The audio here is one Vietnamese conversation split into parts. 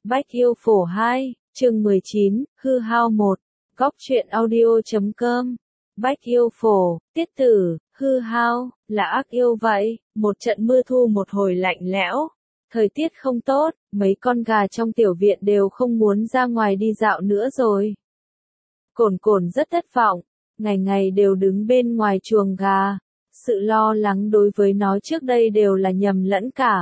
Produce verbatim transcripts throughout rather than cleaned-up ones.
Bách Yêu Phổ hai, chương mười chín, hư hao một, góc truyện audio chấm com. Bách Yêu Phổ, tiết tử, hư hao, là ác yêu vậy, một trận mưa thu một hồi lạnh lẽo. Thời tiết không tốt, mấy con gà trong tiểu viện đều không muốn ra ngoài đi dạo nữa rồi. Cồn Cồn rất thất vọng, ngày ngày đều đứng bên ngoài chuồng gà. Sự lo lắng đối với nó trước đây đều là nhầm lẫn cả.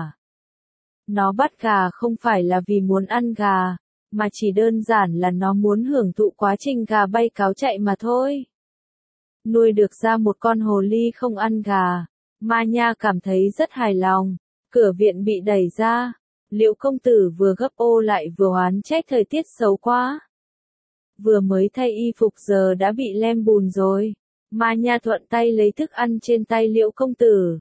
Nó bắt gà không phải là vì muốn ăn gà, mà chỉ đơn giản là nó muốn hưởng thụ quá trình gà bay cáo chạy mà thôi. Nuôi được ra một con hồ ly không ăn gà, Ma Nha cảm thấy rất hài lòng. Cửa viện bị đẩy ra, Liễu công tử vừa gấp ô lại vừa oán trách thời tiết xấu quá. Vừa mới thay y phục giờ đã bị lem bùn rồi. Ma Nha thuận tay lấy thức ăn trên tay Liễu công tử.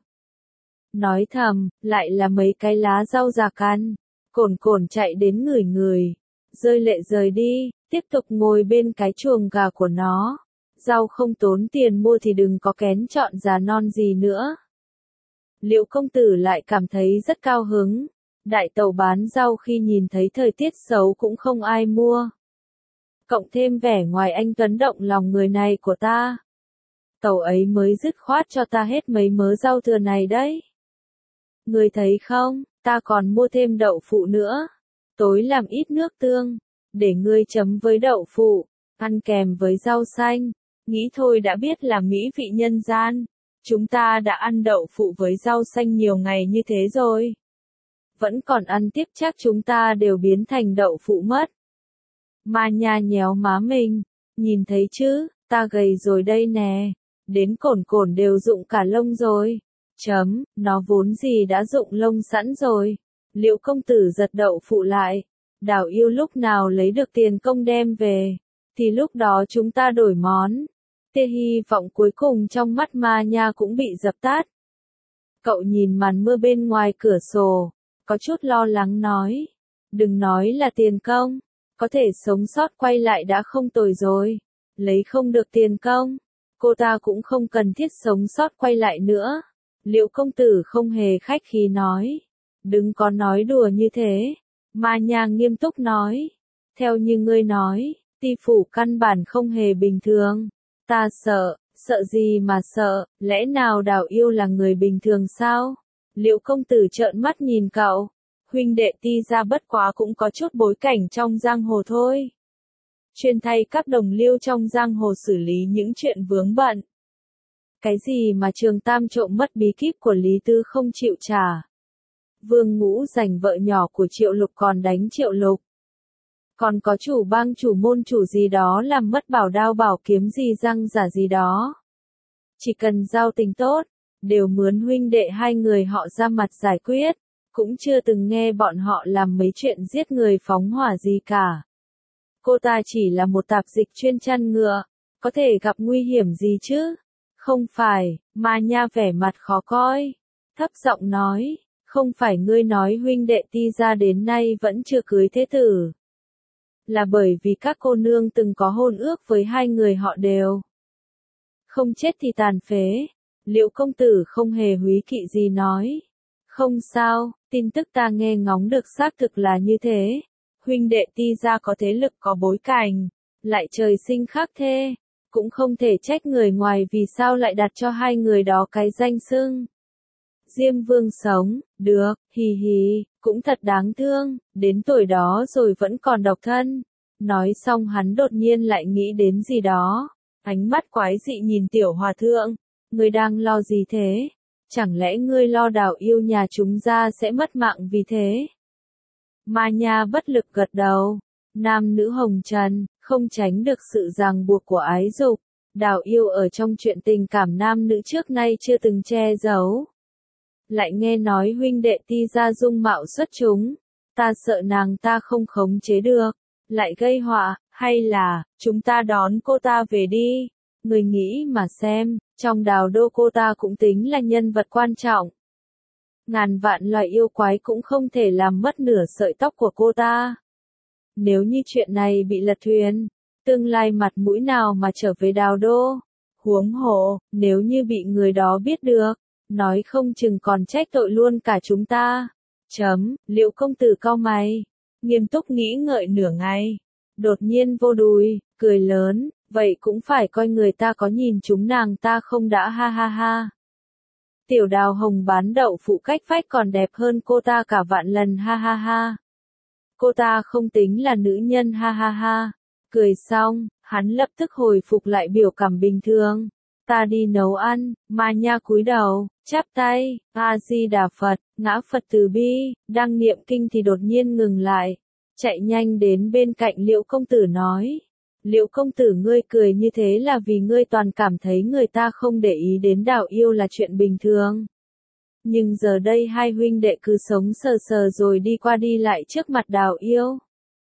Nói thầm, lại là mấy cái lá rau già ăn. Cồn Cồn chạy đến ngửi ngửi, rơi lệ rời đi, tiếp tục ngồi bên cái chuồng gà của nó. Rau không tốn tiền mua thì đừng có kén chọn già non gì nữa. Liễu công tử lại cảm thấy rất cao hứng. Đại tàu bán rau khi nhìn thấy thời tiết xấu cũng không ai mua. Cộng thêm vẻ ngoài anh tuấn động lòng người này của ta. Tàu ấy mới dứt khoát cho ta hết mấy mớ rau thừa này đấy. Ngươi thấy không, ta còn mua thêm đậu phụ nữa. Tối làm ít nước tương, để ngươi chấm với đậu phụ, ăn kèm với rau xanh. Nghĩ thôi đã biết là mỹ vị nhân gian. Chúng ta đã ăn đậu phụ với rau xanh nhiều ngày như thế rồi. Vẫn còn ăn tiếp chắc chúng ta đều biến thành đậu phụ mất. Ma Nha nhéo má mình, nhìn thấy chứ, ta gầy rồi đây nè. Đến Cồn Cồn đều rụng cả lông rồi. Chấm, nó vốn gì đã rụng lông sẵn rồi. Liễu công tử giật đậu phụ lại. Đào yêu lúc nào lấy được tiền công đem về, thì lúc đó chúng ta đổi món. Tia hy vọng cuối cùng trong mắt Ma Nha cũng bị dập tắt. Cậu nhìn màn mưa bên ngoài cửa sổ, có chút lo lắng nói. Đừng nói là tiền công, có thể sống sót quay lại đã không tồi rồi. Lấy không được tiền công, cô ta cũng không cần thiết sống sót quay lại nữa. Liễu công tử không hề khách khí nói. Đừng có nói đùa như thế. Ma Nha nghiêm túc nói. Theo như ngươi nói, Ti phủ căn bản không hề bình thường. Ta sợ, sợ gì mà sợ, lẽ nào Đào yêu là người bình thường sao? Liễu công tử trợn mắt nhìn cậu. Huynh đệ Ti gia bất quá cũng có chút bối cảnh trong giang hồ thôi. Chuyên thay các đồng liêu trong giang hồ xử lý những chuyện vướng bận. Cái gì mà Trường Tam trộm mất bí kíp của Lý Tư không chịu trả. Vương Ngũ giành vợ nhỏ của Triệu Lục còn đánh Triệu Lục. Còn có chủ bang chủ môn chủ gì đó làm mất bảo đao bảo kiếm gì răng giả gì đó. Chỉ cần giao tình tốt, đều mướn huynh đệ hai người họ ra mặt giải quyết. Cũng chưa từng nghe bọn họ làm mấy chuyện giết người phóng hỏa gì cả. Cô ta chỉ là một tạp dịch chuyên chăn ngựa, có thể gặp nguy hiểm gì chứ? Không phải, Ma Nha vẻ mặt khó coi. Thấp giọng nói, không phải ngươi nói huynh đệ Ti gia đến nay vẫn chưa cưới thế tử. Là bởi vì các cô nương từng có hôn ước với hai người họ đều. Không chết thì tàn phế. Liễu công tử không hề húy kỵ gì nói. Không sao, tin tức ta nghe ngóng được xác thực là như thế. Huynh đệ Ti gia có thế lực có bối cảnh, lại trời sinh khác thê. Cũng không thể trách người ngoài vì sao lại đặt cho hai người đó cái danh xưng. Diêm Vương sống, được, hì hì, cũng thật đáng thương, đến tuổi đó rồi vẫn còn độc thân. Nói xong hắn đột nhiên lại nghĩ đến gì đó. Ánh mắt quái dị nhìn Tiểu Hòa Thượng. Ngươi đang lo gì thế? Chẳng lẽ ngươi lo Đào yêu nhà chúng ra sẽ mất mạng vì thế? Ma Nha bất lực gật đầu. Nam nữ hồng trần, không tránh được sự ràng buộc của ái dục. Đào yêu ở trong chuyện tình cảm nam nữ trước nay chưa từng che giấu. Lại nghe nói huynh đệ Ti gia dung mạo xuất chúng. Ta sợ nàng ta không khống chế được, lại gây họa, hay là, chúng ta đón cô ta về đi. Người nghĩ mà xem, trong Đào đô cô ta cũng tính là nhân vật quan trọng. Ngàn vạn loài yêu quái cũng không thể làm mất nửa sợi tóc của cô ta. Nếu như chuyện này bị lật thuyền, tương lai mặt mũi nào mà trở về Đào đô? Huống hồ, nếu như bị người đó biết được, nói không chừng còn trách tội luôn cả chúng ta. Chấm, Liễu công tử cau mày. nghiêm túc nghĩ ngợi nửa ngày. Đột nhiên vô đùi, cười lớn, vậy cũng phải coi người ta có nhìn chúng nàng ta không đã ha ha ha. Tiểu Đào Hồng bán đậu phụ cách vách còn đẹp hơn cô ta cả vạn lần ha ha ha. Cô ta không tính là nữ nhân ha ha ha. Cười xong, hắn lập tức hồi phục lại biểu cảm bình thường. Ta đi nấu ăn, Ma Nha cúi đầu, chắp tay, A-di-đà Phật, ngã Phật từ bi, đang niệm kinh thì đột nhiên ngừng lại. Chạy nhanh đến bên cạnh Liễu công tử nói. Liễu công tử ngươi cười như thế là vì ngươi toàn cảm thấy người ta không để ý đến Đào Yêu là chuyện bình thường. Nhưng giờ đây hai huynh đệ cứ sống sờ sờ rồi đi qua đi lại trước mặt Đào Yêu.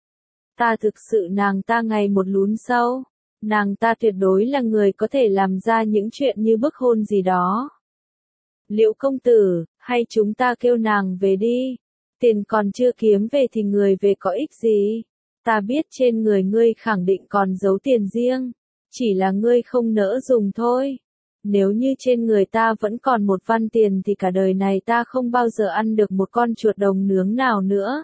Ta thực sự nàng ta ngày một lún sâu. Nàng ta tuyệt đối là người có thể làm ra những chuyện như bức hôn gì đó. Liễu công tử, hay chúng ta kêu nàng về đi. Tiền còn chưa kiếm về thì người về có ích gì. Ta biết trên người ngươi khẳng định còn giấu tiền riêng. Chỉ là ngươi không nỡ dùng thôi. Nếu như trên người ta vẫn còn một văn tiền thì cả đời này ta không bao giờ ăn được một con chuột đồng nướng nào nữa.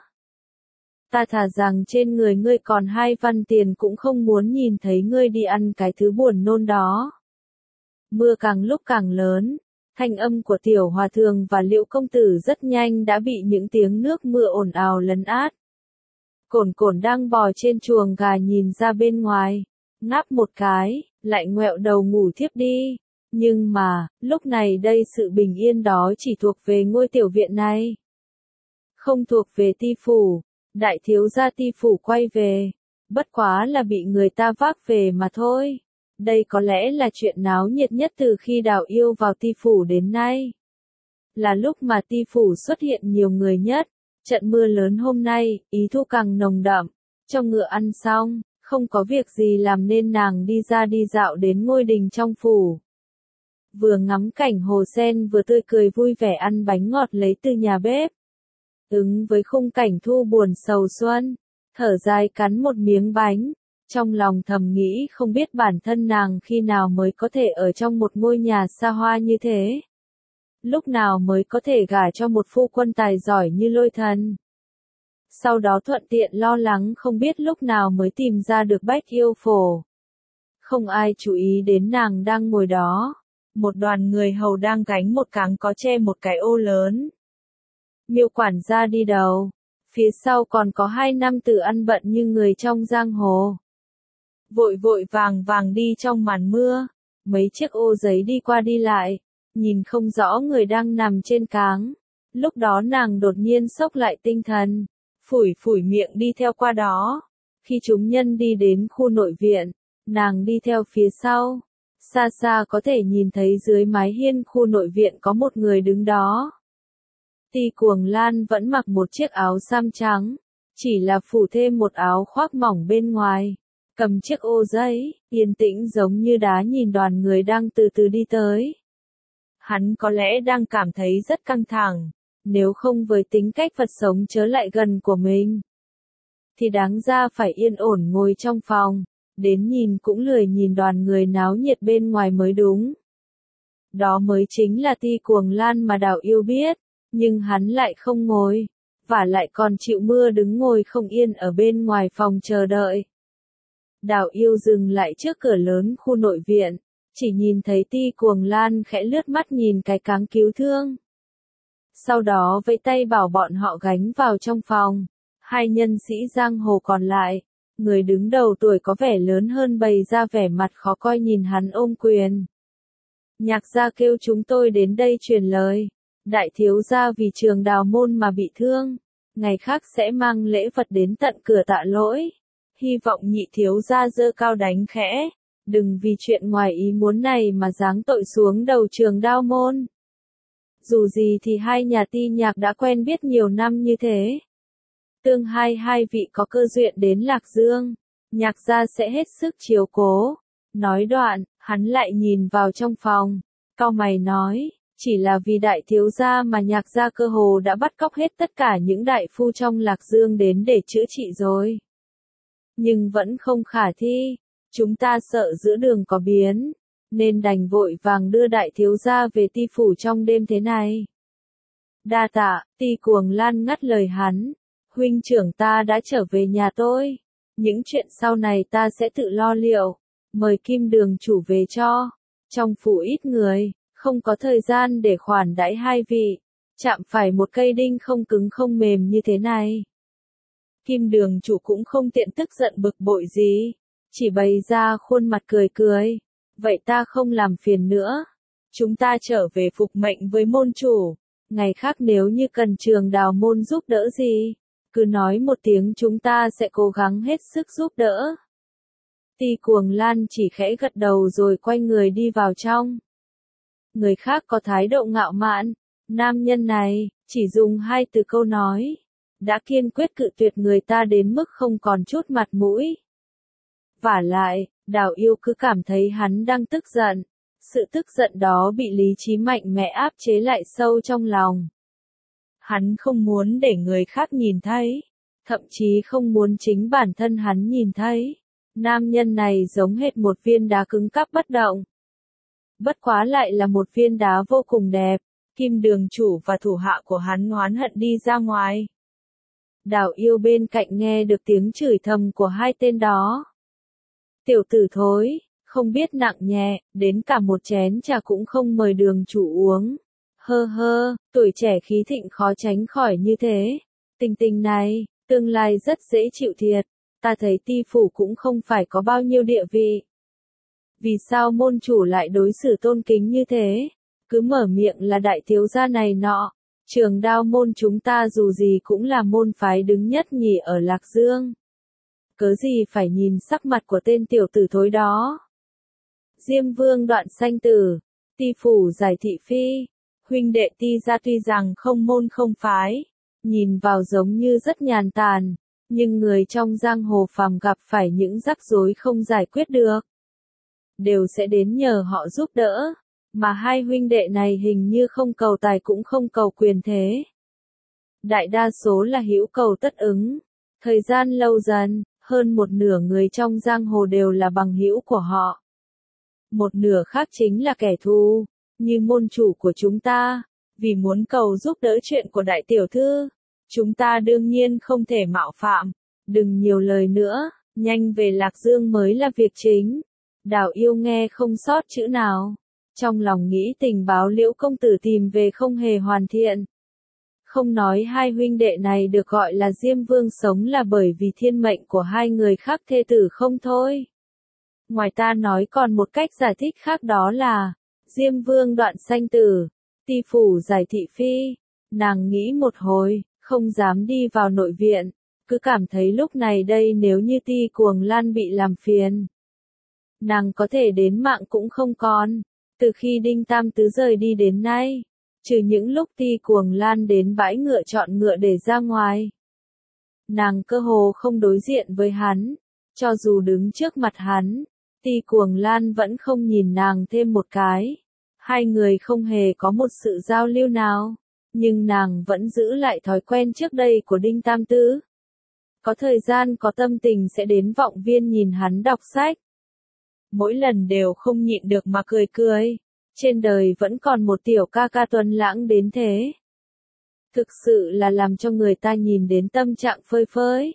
Ta thà rằng trên người ngươi còn hai văn tiền cũng không muốn nhìn thấy ngươi đi ăn cái thứ buồn nôn đó. Mưa càng lúc càng lớn, thanh âm của Tiểu Hòa Thượng và Liễu công tử rất nhanh đã bị những tiếng nước mưa ồn ào lấn át. Cổn Cổn đang bò trên chuồng gà nhìn ra bên ngoài, ngáp một cái, lại ngoẹo đầu ngủ thiếp đi. Nhưng mà, lúc này đây sự bình yên đó chỉ thuộc về ngôi tiểu viện này. Không thuộc về Ti phủ. Đại thiếu gia Ti phủ quay về, bất quá là bị người ta vác về mà thôi. Đây có lẽ là chuyện náo nhiệt nhất từ khi Đào Yêu vào Ti phủ đến nay. Là lúc mà Ti phủ xuất hiện nhiều người nhất. Trận mưa lớn hôm nay, ý thu càng nồng đậm. Cho ngựa ăn xong, không có việc gì làm nên nàng đi ra đi dạo đến ngôi đình trong phủ. Vừa ngắm cảnh hồ sen vừa tươi cười vui vẻ ăn bánh ngọt lấy từ nhà bếp. Ứng với khung cảnh thu buồn sầu xuân, thở dài cắn một miếng bánh, trong lòng thầm nghĩ không biết bản thân nàng khi nào mới có thể ở trong một ngôi nhà xa hoa như thế. Lúc nào mới có thể gả cho một phu quân tài giỏi như Lôi Thần. Sau đó thuận tiện lo lắng không biết lúc nào mới tìm ra được Bách Yêu Phổ. Không ai chú ý đến nàng đang ngồi đó. Một đoàn người hầu đang gánh một cáng có che một cái ô lớn. Miêu quản gia đi đầu, phía sau còn có hai nam tử ăn bận như người trong giang hồ. Vội vội vàng vàng đi trong màn mưa, mấy chiếc ô giấy đi qua đi lại, nhìn không rõ người đang nằm trên cáng. Lúc đó nàng đột nhiên xốc lại tinh thần, phủi phủi miệng đi theo qua đó. Khi chúng nhân đi đến khu nội viện, nàng đi theo phía sau. Xa xa có thể nhìn thấy dưới mái hiên khu nội viện có một người đứng đó. Ti Cuồng Lan vẫn mặc một chiếc áo sam trắng, chỉ là phủ thêm một áo khoác mỏng bên ngoài, cầm chiếc ô giấy, yên tĩnh giống như đá nhìn đoàn người đang từ từ đi tới. Hắn có lẽ đang cảm thấy rất căng thẳng, nếu không với tính cách vật sống chớ lại gần của mình, thì đáng ra phải yên ổn ngồi trong phòng, đến nhìn cũng lười nhìn đoàn người náo nhiệt bên ngoài mới đúng. Đó mới chính là Ti Cuồng Lan mà Đào Yêu biết. Nhưng hắn lại không ngồi, và lại còn chịu mưa đứng ngồi không yên ở bên ngoài phòng chờ đợi. Đào Yêu dừng lại trước cửa lớn khu nội viện, chỉ nhìn thấy Ti Cuồng Lan khẽ lướt mắt nhìn cái cáng cứu thương. Sau đó vẫy tay bảo bọn họ gánh vào trong phòng. Hai nhân sĩ giang hồ còn lại, người đứng đầu tuổi có vẻ lớn hơn bày ra vẻ mặt khó coi nhìn hắn ôm quyền. Nhạc gia kêu chúng tôi đến đây truyền lời. Đại thiếu gia vì Trường Đào môn mà bị thương, ngày khác sẽ mang lễ vật đến tận cửa tạ lỗi. Hy vọng nhị thiếu gia giơ cao đánh khẽ, đừng vì chuyện ngoài ý muốn này mà giáng tội xuống đầu Trường Đao môn. Dù gì thì hai nhà Ti Nhạc đã quen biết nhiều năm như thế. Tương hai hai vị có cơ duyên đến Lạc Dương, Nhạc gia sẽ hết sức chiếu cố. Nói đoạn, hắn lại nhìn vào trong phòng, cau mày nói. Chỉ là vì đại thiếu gia mà Nhạc gia cơ hồ đã bắt cóc hết tất cả những đại phu trong Lạc Dương đến để chữa trị rồi. Nhưng vẫn không khả thi, chúng ta sợ giữa đường có biến, nên đành vội vàng đưa đại thiếu gia về Ti phủ trong đêm thế này. Đa tạ, Ti Cuồng Lan ngắt lời hắn, huynh trưởng ta đã trở về nhà tôi. Những chuyện sau này ta sẽ tự lo liệu. Mời Kim đường chủ về cho. Trong phủ ít người, không có thời gian để khoản đãi hai vị. Chạm phải một cây đinh không cứng không mềm như thế này. Kim đường chủ cũng không tiện tức giận bực bội gì. Chỉ bày ra khuôn mặt cười cười. Vậy ta không làm phiền nữa. Chúng ta trở về phục mệnh với môn chủ. Ngày khác nếu như cần Trường Đào môn giúp đỡ gì, cứ nói một tiếng chúng ta sẽ cố gắng hết sức giúp đỡ. Ti Cuồng Lan chỉ khẽ gật đầu rồi quay người đi vào trong. Người khác có thái độ ngạo mạn, nam nhân này, chỉ dùng hai từ câu nói, đã kiên quyết cự tuyệt người ta đến mức không còn chút mặt mũi. Vả lại, Đào Yêu cứ cảm thấy hắn đang tức giận. Sự tức giận đó bị lý trí mạnh mẽ áp chế lại sâu trong lòng. Hắn không muốn để người khác nhìn thấy, thậm chí không muốn chính bản thân hắn nhìn thấy. Nam nhân này giống hệt một viên đá cứng cáp bất động. Bất quá lại là một viên đá vô cùng đẹp. Kim đường chủ và thủ hạ của hắn oán hận đi ra ngoài. Đào Yêu bên cạnh nghe được tiếng chửi thầm của hai tên đó. Tiểu tử thối, không biết nặng nhẹ, đến cả một chén trà cũng không mời đường chủ uống. Hơ hơ, tuổi trẻ khí thịnh khó tránh khỏi như thế. Tình tình này, tương lai rất dễ chịu thiệt. Ta thấy Ti phủ cũng không phải có bao nhiêu địa vị. Vì sao môn chủ lại đối xử tôn kính như thế? Cứ mở miệng là đại thiếu gia này nọ. Trường Đao môn chúng ta dù gì cũng là môn phái đứng nhất nhì ở Lạc Dương. Cớ gì phải nhìn sắc mặt của tên tiểu tử thối đó. Diêm Vương Đoạn Sanh Tử, Ti phủ Giải Thị Phi, huynh đệ Ti gia tuy rằng không môn không phái, nhìn vào giống như rất nhàn tản, nhưng người trong giang hồ phàm gặp phải những rắc rối không giải quyết được, đều sẽ đến nhờ họ giúp đỡ, mà hai huynh đệ này hình như không cầu tài cũng không cầu quyền thế. Đại đa số là hữu cầu tất ứng, thời gian lâu dần, hơn một nửa người trong giang hồ đều là bằng hữu của họ. Một nửa khác chính là kẻ thù, như môn chủ của chúng ta, vì muốn cầu giúp đỡ chuyện của đại tiểu thư. Chúng ta đương nhiên không thể mạo phạm, đừng nhiều lời nữa, nhanh về Lạc Dương mới là việc chính. Đào Yêu nghe không sót chữ nào, trong lòng nghĩ tình báo Liễu công tử tìm về không hề hoàn thiện. Không nói hai huynh đệ này được gọi là Diêm Vương sống là bởi vì thiên mệnh của hai người khác thê tử không thôi. Ngoài ta nói còn một cách giải thích khác đó là, Diêm Vương Đoạn Sanh Tử, Ti phủ Giải Thị Phi. Nàng nghĩ một hồi, không dám đi vào nội viện, cứ cảm thấy lúc này đây nếu như Ti Cuồng Lan bị làm phiền, nàng có thể đến mạng cũng không còn. Từ khi Đinh Tam Tứ rời đi đến nay, trừ những lúc Ti Cuồng Lan đến bãi ngựa chọn ngựa để ra ngoài, nàng cơ hồ không đối diện với hắn, cho dù đứng trước mặt hắn, Ti Cuồng Lan vẫn không nhìn nàng thêm một cái. Hai người không hề có một sự giao lưu nào, nhưng nàng vẫn giữ lại thói quen trước đây của Đinh Tam Tứ. Có thời gian có tâm tình sẽ đến vọng viên nhìn hắn đọc sách. Mỗi lần đều không nhịn được mà cười cười, trên đời vẫn còn một tiểu ca ca tuấn lãng đến thế. Thực sự là làm cho người ta nhìn đến tâm trạng phơi phới.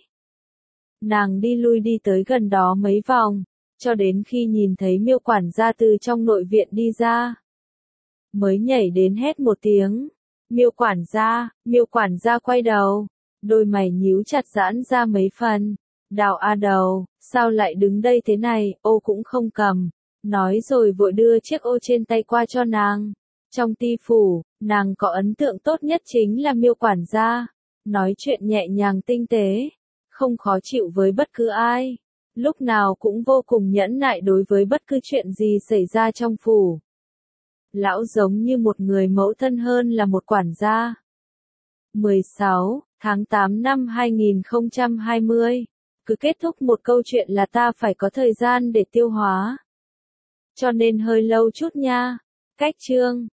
Nàng đi lui đi tới gần đó mấy vòng, cho đến khi nhìn thấy Miêu quản gia từ trong nội viện đi ra, mới nhảy đến hét một tiếng. Miêu quản gia, Miêu quản gia quay đầu, đôi mày nhíu chặt giãn ra mấy phần. Đào a Đầu, sao lại đứng đây thế này, ô cũng không cầm. Nói rồi vội đưa chiếc ô trên tay qua cho nàng. Trong Ti phủ, nàng có ấn tượng tốt nhất chính là Miêu quản gia. Nói chuyện nhẹ nhàng tinh tế, không khó chịu với bất cứ ai. Lúc nào cũng vô cùng nhẫn nại đối với bất cứ chuyện gì xảy ra trong phủ. Lão giống như một người mẫu thân hơn là một quản gia. mười sáu tháng tám năm hai nghìn không trăm hai mươi. Cứ kết thúc một câu chuyện là ta phải có thời gian để tiêu hóa. Cho nên hơi lâu chút nha. Cách chương